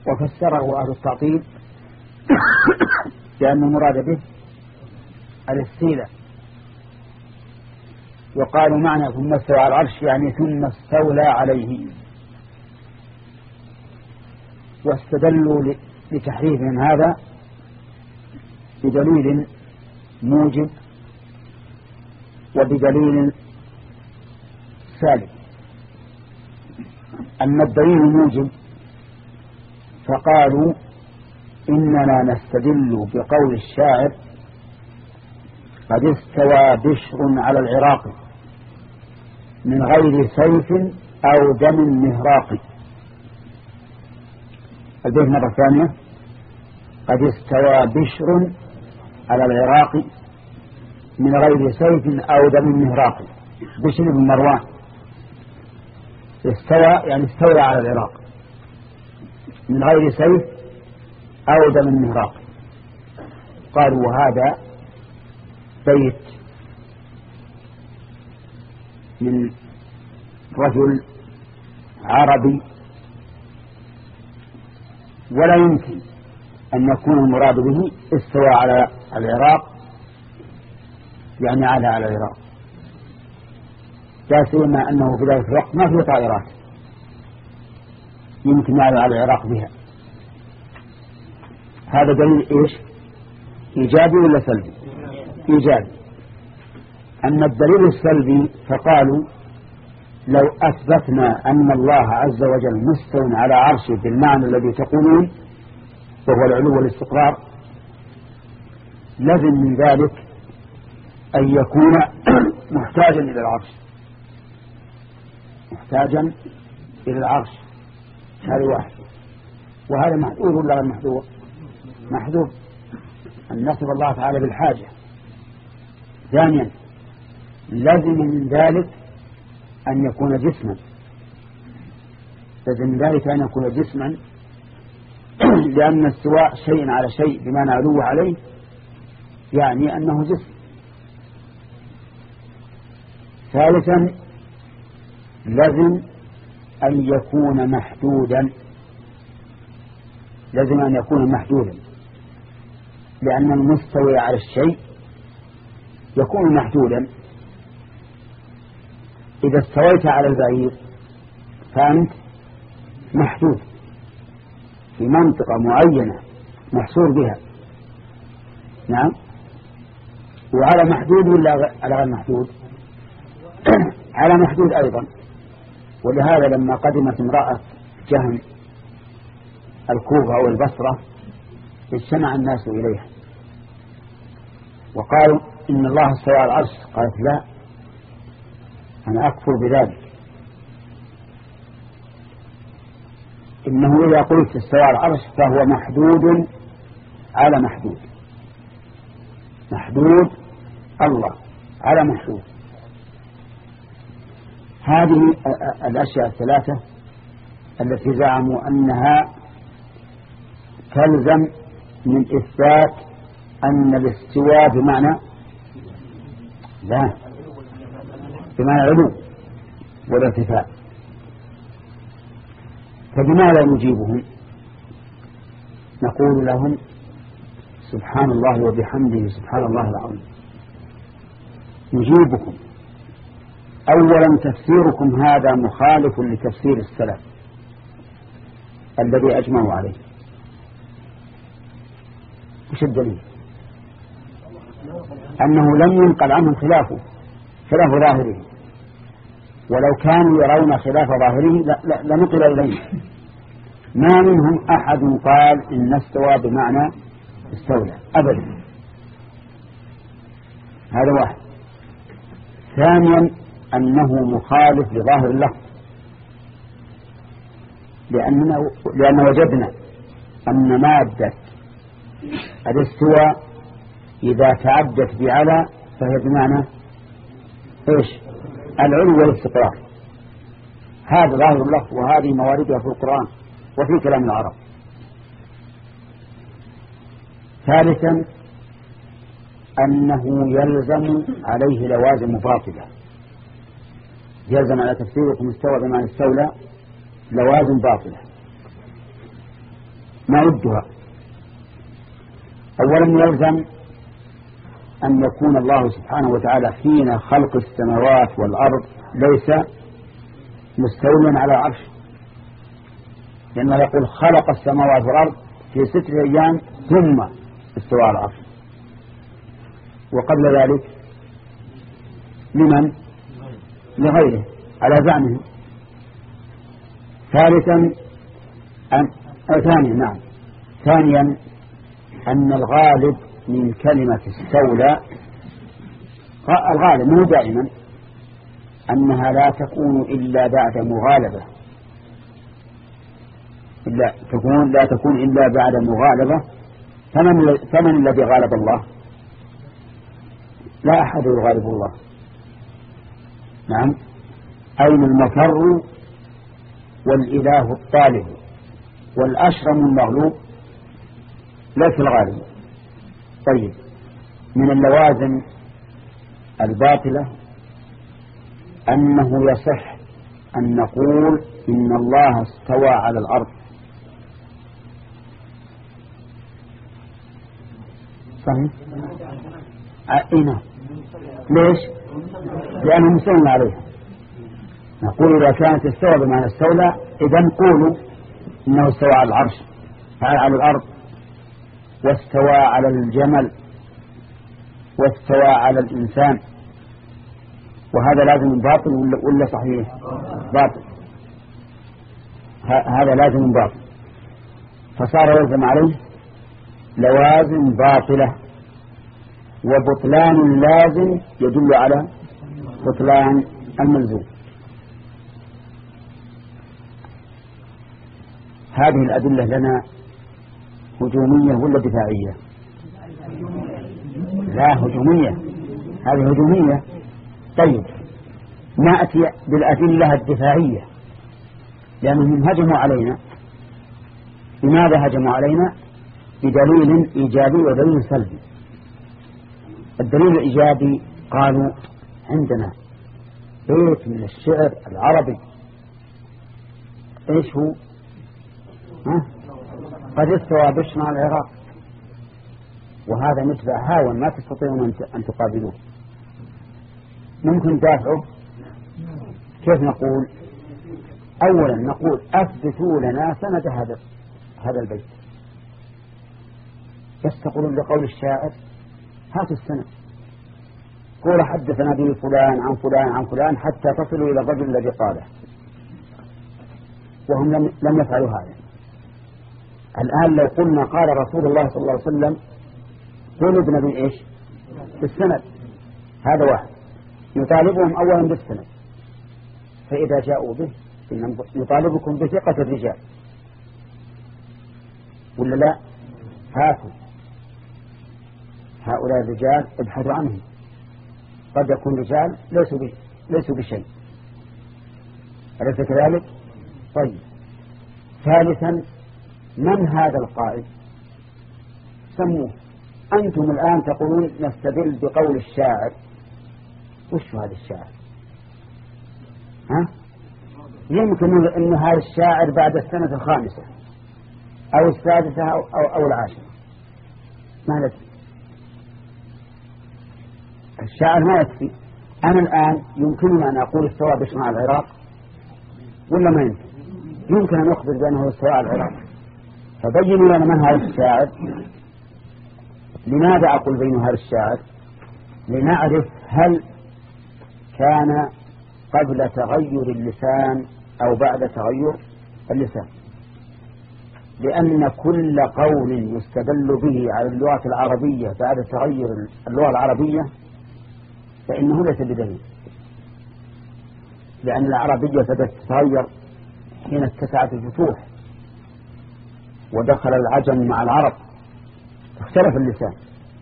وفسره أهل التعطيل لأن المراد به الاستيلاء، وقالوا معنى ثم استوى على العرش يعني ثم استولى عليه، واستدلوا لتحريف من هذا بدليل موجب وبدليل سالب. أما الدليل موجب فقالوا إننا نستدل بقول الشاعر قد استوى بشر على العراق من غير سيف أو دم مهراق. البيت مرة ثانية قد استوى بشر على العراق من غير سيف أو دم مهراق. بشر بن مروان استوى يعني استولى على العراق من غير سيف أو دم مهراق. قالوا وهذا بيت من رجل عربي ولا يمكن أن يكون المراد به استوى على العراق يعني على العراق، لا سيما أنه في ذلك الوقت ما في طائرات يمكن على العراق بها. هذا دليل إيش؟ إيجابي ولا سلبي؟ إيجابي. أما الدليل السلبي فقالوا لو أثبتنا أن الله عز وجل مستو على عرشه بالمعنى الذي تقولون وهو العلو والاستقرار لازم من ذلك أن يكون محتاجا إلى العرش، محتاجا إلى العرش. هذا واحد. وهذا محذور ولا غير محذور؟ محذور أن نصف الله تعالى بالحاجة. ثانيا لازم من ذلك أن يكون جسما، لازم من ذلك أن يكون جسما لأن استواء شيء على شيء بمعنى علو عليه يعني أنه جسم. ثالثا لازم أن يكون محدودا، لازم أن يكون محدودا لأن المستوي على الشيء يكون محدودا. إذا استويت على البعير فأنت محدود في منطقة معينة محصور بها. نعم. وعلى محدود ولا على غير محدود؟ على محدود أيضا. ولهذا لما قدمت امرأة جهم الكوفة أو البصرة اجتمع الناس إليها وقالوا إن الله استوى على العرش. قالت لا، أنا أكفر بذلك. إنه إذا قلت استوى على العرش فهو محدود على محدود، محدود الله على محدود. هذه الأشياء الثلاثة التي زعموا أنها تلزم من إثبات أن الاستواء بمعنى لا، بمعنى علو والارتفاع. فبماذا نجيبهم؟ نقول لهم سبحان الله وبحمده سبحان الله العظيم. نجيبكم أولا تفسيركم هذا مخالف لتفسير السلف الذي أجمعوا عليه. وش الدليل؟ أنه لم ينقل عنهم خلاف ظاهره، ولو كانوا يرون خلاف ظاهره لنقل إليه. ما منهم أحد قال إن استوى بمعنى استولى أبدا. هذا واحد. ثانيا أنه مخالف لظاهر اللفظ، لأن وجدنا أن مادة الاستواء إذا تعدت بعلى فهي بمعنى إيش؟ العلو والاستقرار. هذا ظاهر اللفظ وهذه مواردها في القرآن وفي كلام العرب. ثالثا أنه يلزم عليه لوازم باطلة، يلزم على تفسيركم استوى بمعنى استولى لوازم باطلة. نعدها. أولا يلزم أن يكون الله سبحانه وتعالى حين خلق السماوات والأرض ليس مستوليا على العرش، لأنه يقول خلق السماوات والأرض في 6 أيام ثم استوى على العرش، وقبل ذلك لمن؟ لغيره على زعمه. ثانيا أن الغالب من كلمة استولى، الغالب مو دائما، أنها لا تكون إلا بعد مغالبة، لا تكون إلا بعد مغالبة. فمن الذي غالب الله؟ لا أحد يغالب الله. نعم. أين المفر والإله الطالب والأشرم المغلوب؟ ليس الغالب. طيب، من اللوازم الباطلة أنه يصح أن نقول إن الله استوى على الأرض. صحيح؟ أين؟ ليش؟ لأنه مستوى عليها. نقول إذا كانت استوى بمعنى استولى، إذا نقول إنه استوى على العرش على الأرض، واستوى على الجمل، واستوى على الإنسان. وهذا لازم باطل ولا صحيح؟ باطل. هذا لازم باطل، فصار يلزم عليه لوازم باطلة، وبطلان اللازم يدل على بطلان الملزوم. هذه الأدلة لنا هجومية ولا دفاعية؟ لا، هجومية. هذه هجومية. طيب، نأتي بالأدلة الدفاعية، لأنهم هجموا علينا. لماذا هجموا علينا؟ بدليل إيجابي ودليل سلبي. الدليل الإيجابي قالوا عندنا بيت من الشعر العربي، إيش هو؟ قد استوى بشر على العراق، وهذا متبع هاون ما تستطيعون أن تقابلوه. ممكن تدافعوا؟ كيف نقول؟ أولا نقول أثبتوا لنا سند هذا البيت. بس تقولون لقول الشاعر هاتوا السند، قول حدثنا به فلان عن فلان عن فلان حتى تصلوا إلى الرجل الذي قاله، وهم لم يفعلوا هذا. الآن لو قلنا قال رسول الله صلى الله عليه وسلم، طلبنا بالإيش؟ بالسند. هذا واحد، نطالبهم أولا بالسند، فإذا جاءوا به نطالبكم بثقة الرجال ولا لا؟ هاتوا هؤلاء الرجال ابحثوا عنهم، قد يكون رجال ليسوا بشيء، أليس كذلك؟ طيب، ثالثا من هذا القائل؟ سموه. أنتم الآن تقولون نستدل بقول الشاعر. وش هذا الشاعر؟ يمكن أن هذا الشاعر بعد السنة 5 أو 6 أو 10. ما ندري، الشاعر ما يكفي. أنا الآن يمكنني أن أقول استوى بشر على العراق ولا ما يمكن؟ يمكن أن أخبر بأنه استوى على العراق. فبينوا لنا من هذا الشاعر. لماذا أقول بين هذا الشاعر؟ لنعرف هل كان قبل تغير اللسان أو بعد تغير اللسان، لأن كل قول يستدل به على اللغة العربية بعد تغير اللغة العربية فإنه ليس بدليل، لأن العربية بدأت تتغير حين اتسعت الفتوح ودخل العجم مع العرب، اختلف اللسان،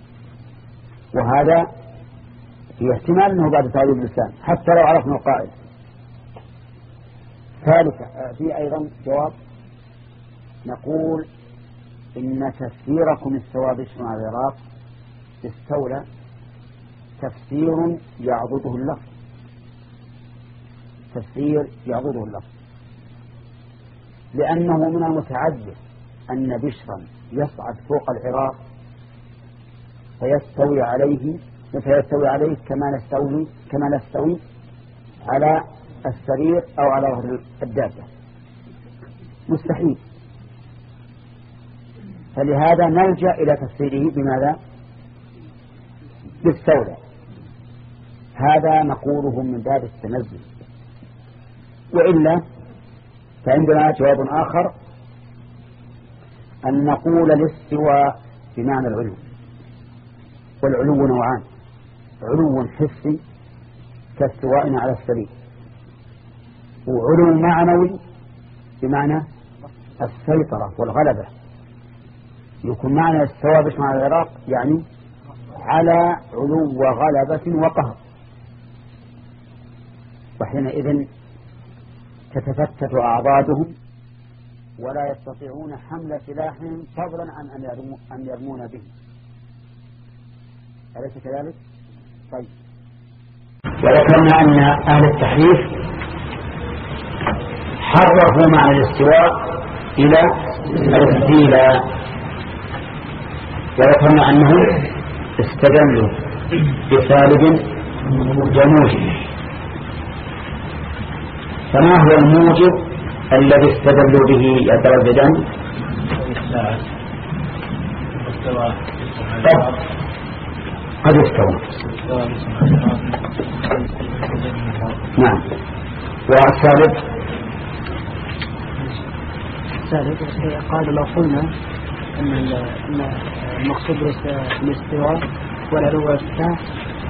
وهذا في احتمال أنه بعد تغير اللسان حتى لو عرفنا القائل. ثالثا في أيضا جواب، نقول إن تفسيركم استوى بشر على العراق استولى تفسير يعضده اللفظ، تفسير يعضده اللفظ، لأنه من المتعجب أن بشرا يصعد فوق العراق فيستوي عليه كما نستوي على السرير أو على ظهر الدابة؟ مستحيل. فلهذا نلجأ إلى تفسيره بماذا؟ بالسولة. هذا نقوله من باب التنزل، وإلا فعندنا جواب آخر أن نقول الاستواء بمعنى العلو، والعلو نوعان: علو حسي كاستوائنا على السرير، وعلو معنوي بمعنى السيطرة والغلبة. يكون معنى استوى بش معنى العراق يعني على علو وغلبة وقهر، وحينئذ تتفتت أعضادهم ولا يستطيعون حمل سلاحهم فضلا عن أن يرمون به. أليس كذلك؟ طيب، وذكرنا أن أهل التحريف حرفوا معنى الاستواء إلى الاستيلاء، وذكرنا أنهم استدلوا بثالب جموج. فما هو الموجب الذي استدلوا به يترددان؟ طب قد استوى. نعم. والثالث قال لو قلنا أن المقصود بالاستواء والعلو والارتفاع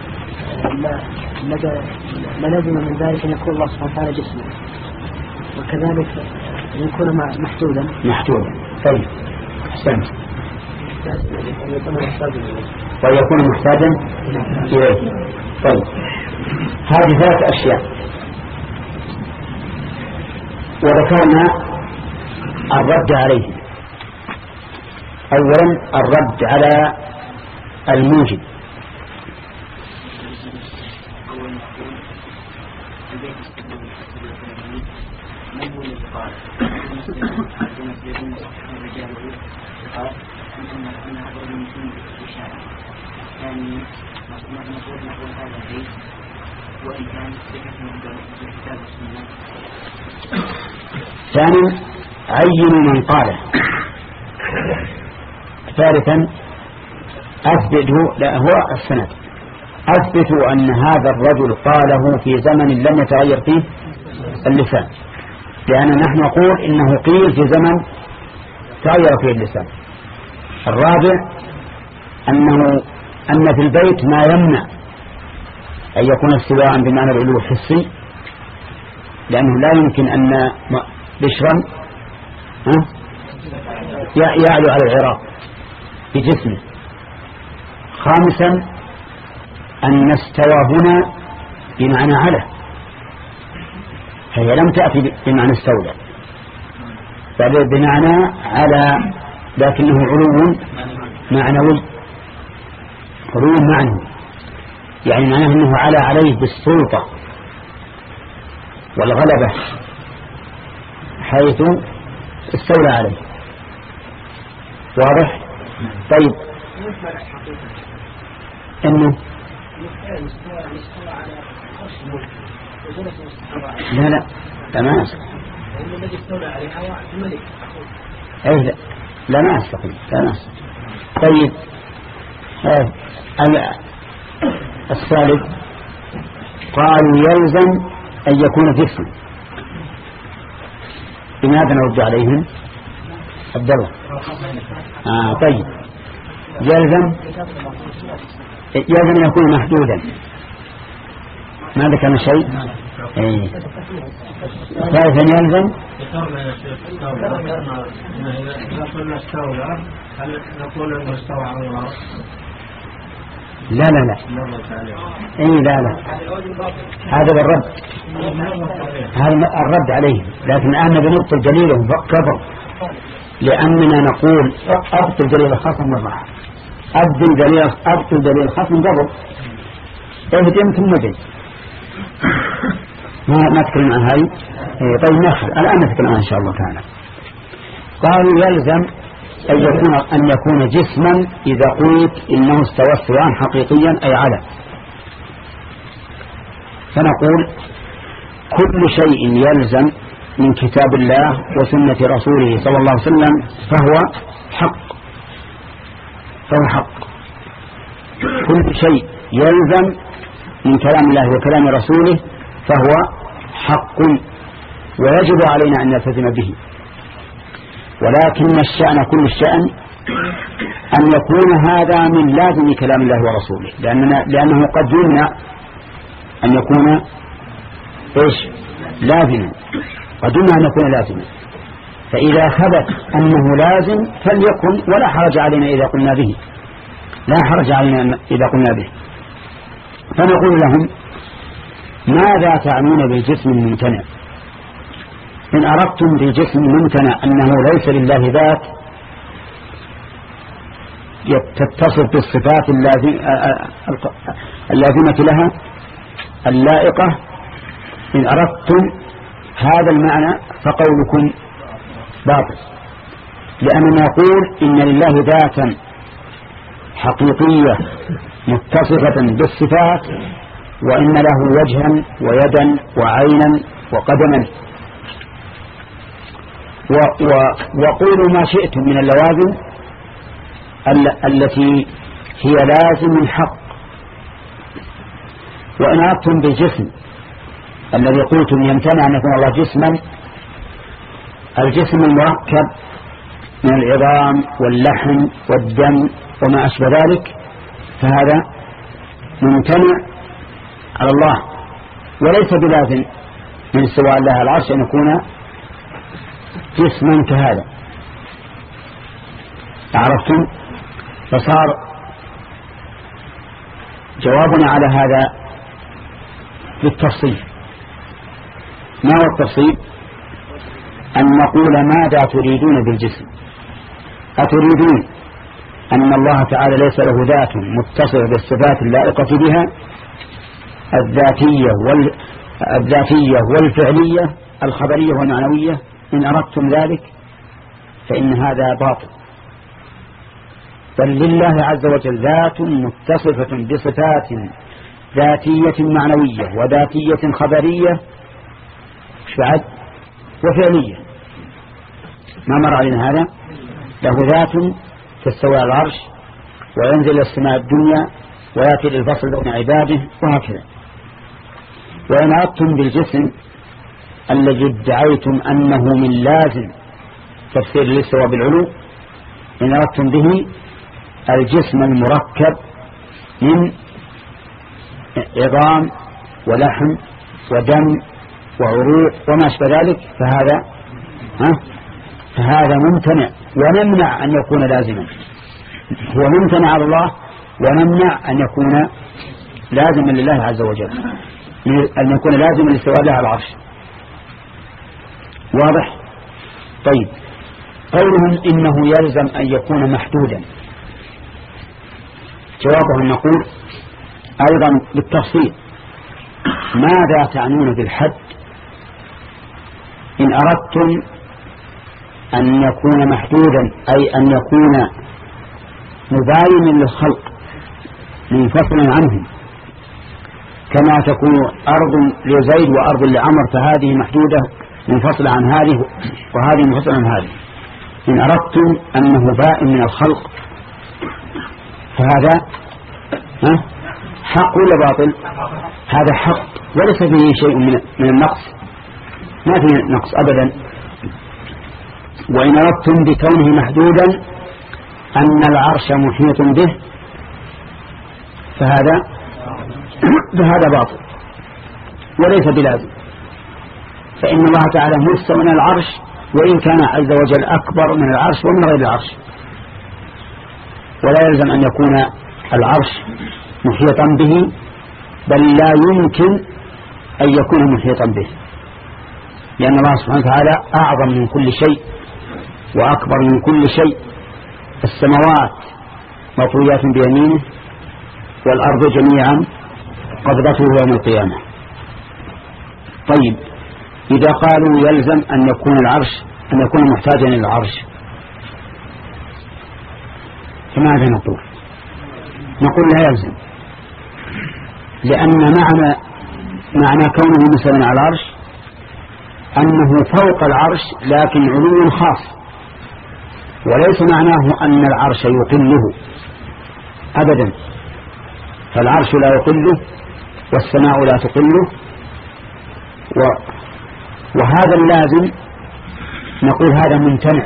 لازم من ذلك أن يكون الله سبحانه وتعالى جسما، وكذلك يكون محدودا. طيب أحسنت. ويكون محتاجا إليه. طيب، هذه 3 أشياء، وذكرنا الرد عليه. أولا الرد على الموجب. ثانيا عين من قاله. ثالثا أثبته، هو السند، أثبتوا أن هذا الرجل قاله في زمن لم يتغير فيه اللسان، لأن نحن نقول إنه قيل في زمن تغير فيه اللسان. الرابع أن في البيت ما يمنع أن يكون استواء بمعنى العلو الحسي، لأنه لا يمكن أن بشرا يعلو على العراق بجسمه. خامسا أن استوى هنا بمعنى على، هي لم تأتي بمعنى استولى، بل بمعنى على، لكنه علو معنوي. علو معنوي يعني معناه أنه عليه بالسلطة والغلبة حيث استولى عليه. واضح؟ طيب، إنه لا ما أستطيع. الذي استولى عليها الملك. أي لا ما أستطيع. طيب، الثالث قالوا يلزم أن يكون جسم. بماذا نرد عليهم؟ عبد الله. طيب، يلزم أن يكون محدودا. ما ذكرنا شيء. ثالثا يلزم لا هذا بالرد، هذا الرد عليه. لكن الآن بنبطل دليلهم كفر، لأننا نقول أبطل دليل الخصم والرحم، أبطل دليل الخصم قبل اهدم ثم بي. ما تكلم عن هاي. طيب نأخذ الآن نتكلم إن شاء الله تعالى. قالوا يلزم أن يكون جسما إذا قلت إنه استوى استواء حقيقيا أي على. فنقول كل شيء يلزم من كتاب الله وسنة رسوله صلى الله عليه وسلم فهو حق. كل شيء يلزم من كلام الله وكلام رسوله فهو حق ويجب علينا أن نلتزم به. ولكن الشأن كل الشأن أن يكون هذا من لازم كلام الله ورسوله، لأنه قد يمنع أن يكون لازما، قد يمنع أن يكون لازما. فإذا ثبت أنه لازم فليكن، ولا حرج علينا إذا قلنا به، لا حرج علينا إذا قلنا به. فنقول لهم ماذا تعنون بالجسم الممتنع؟ إن أردتم بالجسم الممتنع أنه ليس لله ذات تتصف بالصفات اللازمة لها اللائقة، إن أردتم هذا المعنى فقولكم باطل، لأننا نقول إن لله ذاتا حقيقية متصفة بالصفات، وإن له وجها ويدا وعينا وقدما، وقولوا ما شئتم من اللوازم التي هي لازم حق. وإن أردتم بالجسم الذي قلتم يمتنع أن يكون الله جسما، الجسم المركب من العظام واللحم والدم وما أشبه ذلك، فهذا ممتنع على الله، وليس بلازم من استواء الله على العرش أن يكون جسما كهذا. عرفتم؟ فصار جوابنا على هذا بالتفصيل. ما هو التفصيل؟ أن نقول ماذا تريدون بالجسم؟ أتريدون أن الله تعالى ليس له ذات متصفة بالصفات اللائقة بها الذاتية والفعلية الخبرية والمعنوية؟ إن أردتم ذلك فإن هذا باطل، بل لله عز وجل ذات متصفة بصفات ذاتية معنوية وذاتية خبرية وفعلية. ما مر علينا هذا؟ له ذات تستوي على العرش وينزل إلى السماء الدنيا ويأتي للفصل بين عباده وهكذا. وإن أردتم بالجسم الذي ادعيتم أنه من لازم تفسير الاستواء بالعلو، إن أردتم به الجسم المركب من عظام ولحم ودم وعروق وما أشبه ذلك، فهذا ممتنع، ونمنع أن يكون لازما. هو ممتنع على الله، ونمنع أن يكون لازما لله عز وجل، أن يكون لازما لاستواء الله على العرش. واضح؟ طيب، قولهم إنه يلزم أن يكون محدودا، جوابهم نقول أيضا بالتفصيل ماذا تعنون بالحد؟ إن أردتم أن يكون محدودا أي أن يكون مباينا للخلق منفصلا عنهم، كما تكون أرض لزيد وأرض لعمر، فهذه محدودة منفصلة عن هذه وهذه منفصلة عن هذه. إن أردتم أنه بائن من الخلق فهذا حق ولا باطل؟ هذا حق وليس فيه شيء من النقص، ما فيه نقص أبدا. وإن أردتم بكونه محدودا أن العرش محيط به فهذا باطل وليس بلازم، فإن الله تعالى مستوى من العرش، وإن كان عز وجل أكبر من العرش ومن غير العرش، ولا يلزم أن يكون العرش محيطا به، بل لا يمكن أن يكون محيطا به، لأن الله سبحانه وتعالى أعظم من كل شيء وأكبر من كل شيء. السماوات مطويات بيمينه والأرض جميعا قبضته يوم القيامة. طيب، إذا قالوا يلزم أن يكون العرش أن يكون محتاجا إلى العرش، فماذا نقول؟ نقول لا يلزم، لأن معنى كونه مستوى على العرش أنه فوق العرش لكن علو خاص، وليس معناه أن العرش يقله أبدا، فالعرش لا يقله والسماء لا تقله، وهذا اللازم نقول هذا ممتنع،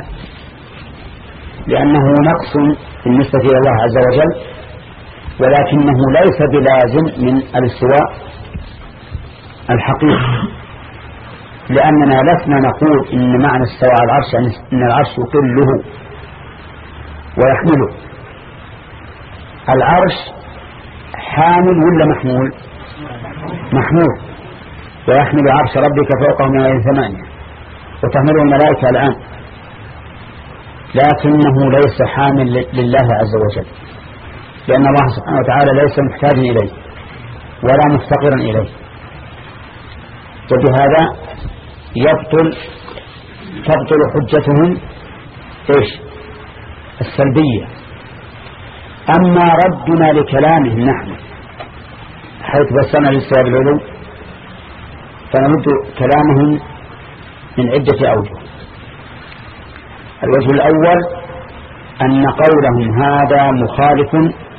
لأنه نقص بالنسبة إلى الله عز وجل، ولكنه ليس بلازم من الاستواء الحقيقي، لأننا لسنا نقول إن معنى استواء على العرش أن العرش يقله ويحمله. العرش حامل ولا محمول؟ محمول، ويحمل عرش ربك فوقهم يومئذ 8 وتحمله الملائكة الآن، لكنه ليس حامل لله عز وجل، لأن الله سبحانه وتعالى ليس محتاجا إليه ولا مفتقرا إليه، وبهذا تبطل حجتهم السلبية. أما ردنا لكلامهم نحن حيث بسنا للسبب العلو فنرد كلامهم من عدة أوجه. الوجه الأول أن قولهم هذا مخالف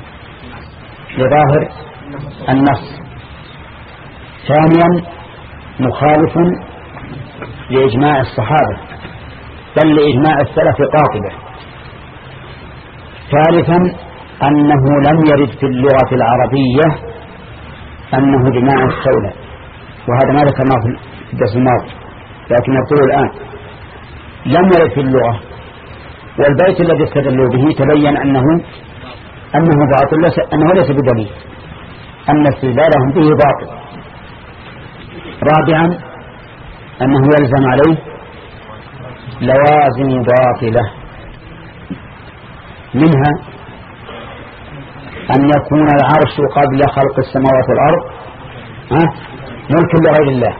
لظاهر النص، ثانيا مخالف لإجماع الصحابة بل لإجماع السلف قاطبة، ثالثا أنه لم يرد في اللغة العربية أنه بمعنى استولى، وهذا ما ذكرناه في الدرس الماضي لكن نقول الآن لم يرد في اللغة، والبيت الذي استدلوا به تبين أنه باطل، أنه ليس بدليل، أن استدلالهم به باطل. رابعا أنه يلزم عليه لوازم باطلة، منها أن يكون العرش قبل خلق السماوات والأرض ملك لغير الله.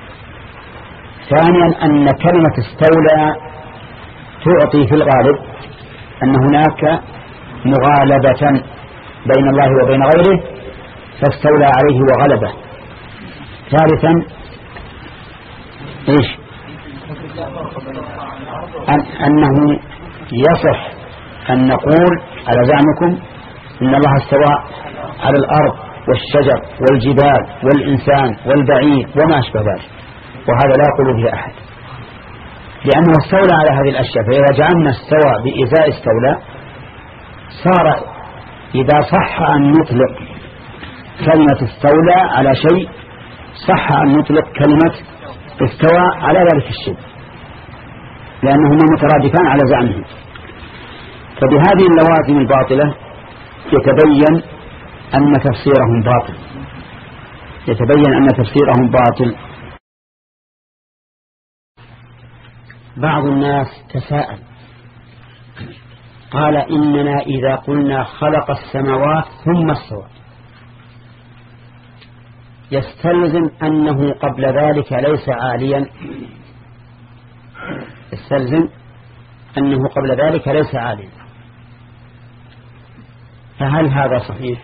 ثانيا أن كلمة استولى تعطي في الغالب أن هناك مغالبة بين الله وبين غيره فاستولى عليه وغلبه. ثالثا أنه يصح أن نقول على زعمكم إن الله استوى على الأرض والشجر والجبال والإنسان والبعير وما أشبه ذلك، وهذا لا يقول به أحد، لأنه استولى على هذه الأشياء. فإذا جعلنا استوى بإزاء استولى صار إذا صح أن نطلق كلمة استولى على شيء صح أن نطلق كلمة استوى على ذلك الشيء، لأنهما مترادفان على زعمهم. فبهذه اللوازم الباطلة يتبين أن تفسيرهم باطل. بعض الناس تساءل قال إننا إذا قلنا خلق السماوات ثم استوى يستلزم أنه قبل ذلك ليس عاليا، فهل هذا صحيح؟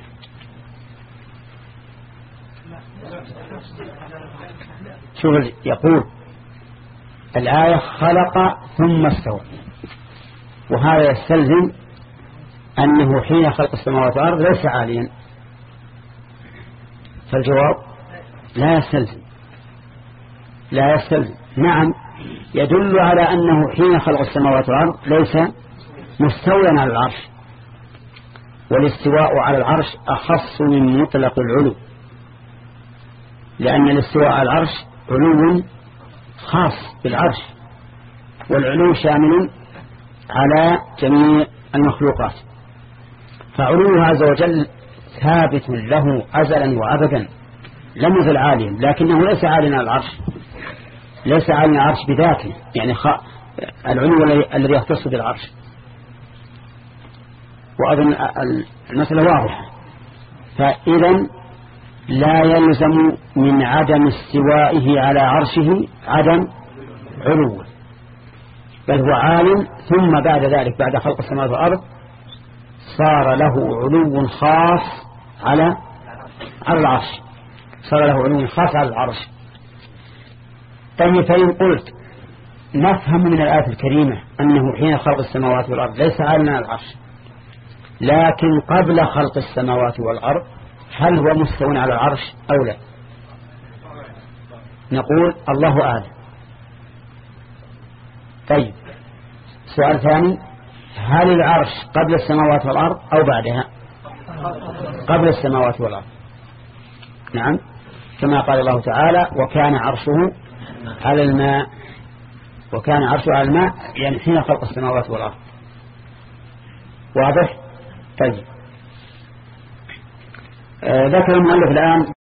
شوف يقول الآية خلق ثم استوى، وهذا يستلزم أنه حين خلق السماوات والأرض ليس عاليا، فالجواب لا يستلزم. نعم يدل على أنه حين خلق السماوات والأرض ليس مستويا على العرش، والاستواء على العرش أخص من مطلق العلو، لأن الاستواء على العرش علو خاص بالعرش، والعلو شامل على جميع المخلوقات، فعلوه عز وجل ثابت له أزلا وأبدا لم يزل عاليا، لكنه ليس عاليا على العرش، ليس عاليا على العرش بذاته، يعني العلو الذي يختص بالعرش. وأظن المسألة واضحة. فإذا لا يلزم من عدم استوائه على عرشه عدم علوه، بل هو عالم، ثم بعد ذلك بعد خلق السماوات والأرض صار له علو خاص على العرش، صار له علو خاص على العرش. طيب فإن قلت نفهم من الآية الكريمة أنه حين خلق السماوات والأرض ليس على العرش، لكن قبل خلق السماوات والأرض هل هو مستوى على العرش أو لا؟ نقول الله أعلم. طيب سؤال ثاني، هل العرش قبل السماوات والأرض أو بعدها؟ قبل السماوات والأرض. نعم، كما قال الله تعالى وكان عرشه على الماء، وكان عرشه على الماء يعني حين خلق السماوات والأرض. واضح؟ طيب ذكر المؤلف الآن